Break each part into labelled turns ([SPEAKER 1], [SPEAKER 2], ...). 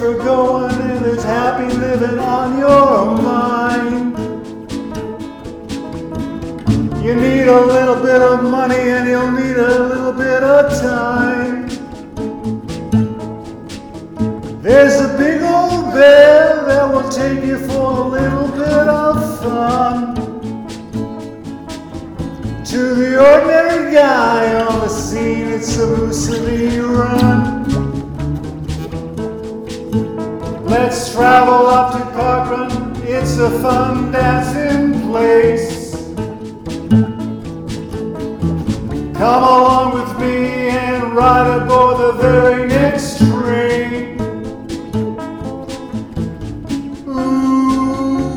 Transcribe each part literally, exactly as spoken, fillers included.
[SPEAKER 1] for going, and there's happy living on your mind. You need a little bit of money, and you'll need a little bit of time. There's a big old bear that will take you for a little bit of fun. To the ordinary guy on the scene, it's a Mussolini run. Let's travel up to Parkrun, it's a fun dancing place. Come along with me and ride aboard the very next train. Ooh,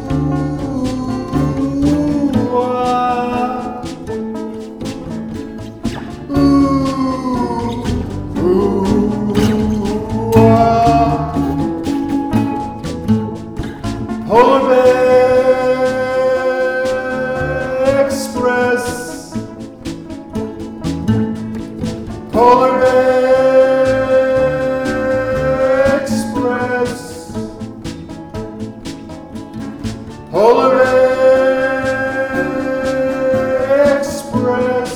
[SPEAKER 1] ah. Ooh, ooh, ah. Polar Bear Express. Polar Bear Express. Polar Bear Express.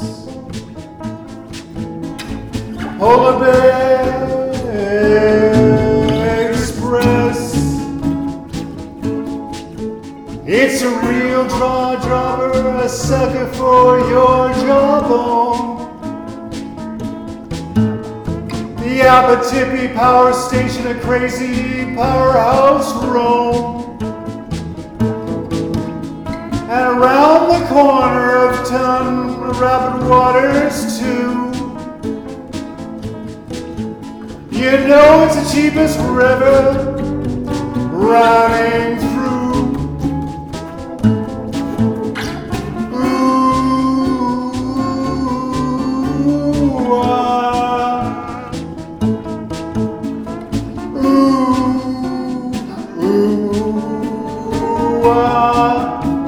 [SPEAKER 1] Polar Bear Express. It's a real jaw dropper, a sucker for your jawbone. The Apatippi Power Station, a crazy powerhouse roam. And around the corner of Ton, Rapid Waters too. You know it's the cheapest river running through. Ooh, ah. Ooh, ooh, ah.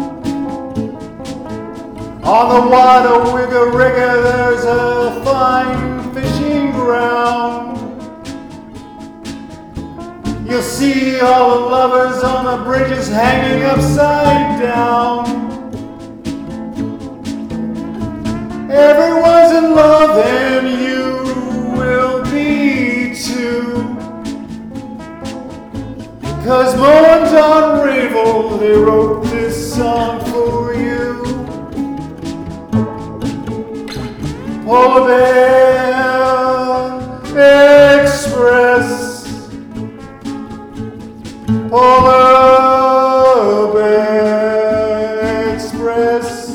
[SPEAKER 1] On the Wadawigga Rigger, there's a fine fishing ground. You'll see all the lovers on the bridges hanging upside down. Everyone's in love and you will be too. Cause Mo and Don Ravel, they wrote this song for you. Polar Bear Express. Polar Bear Express.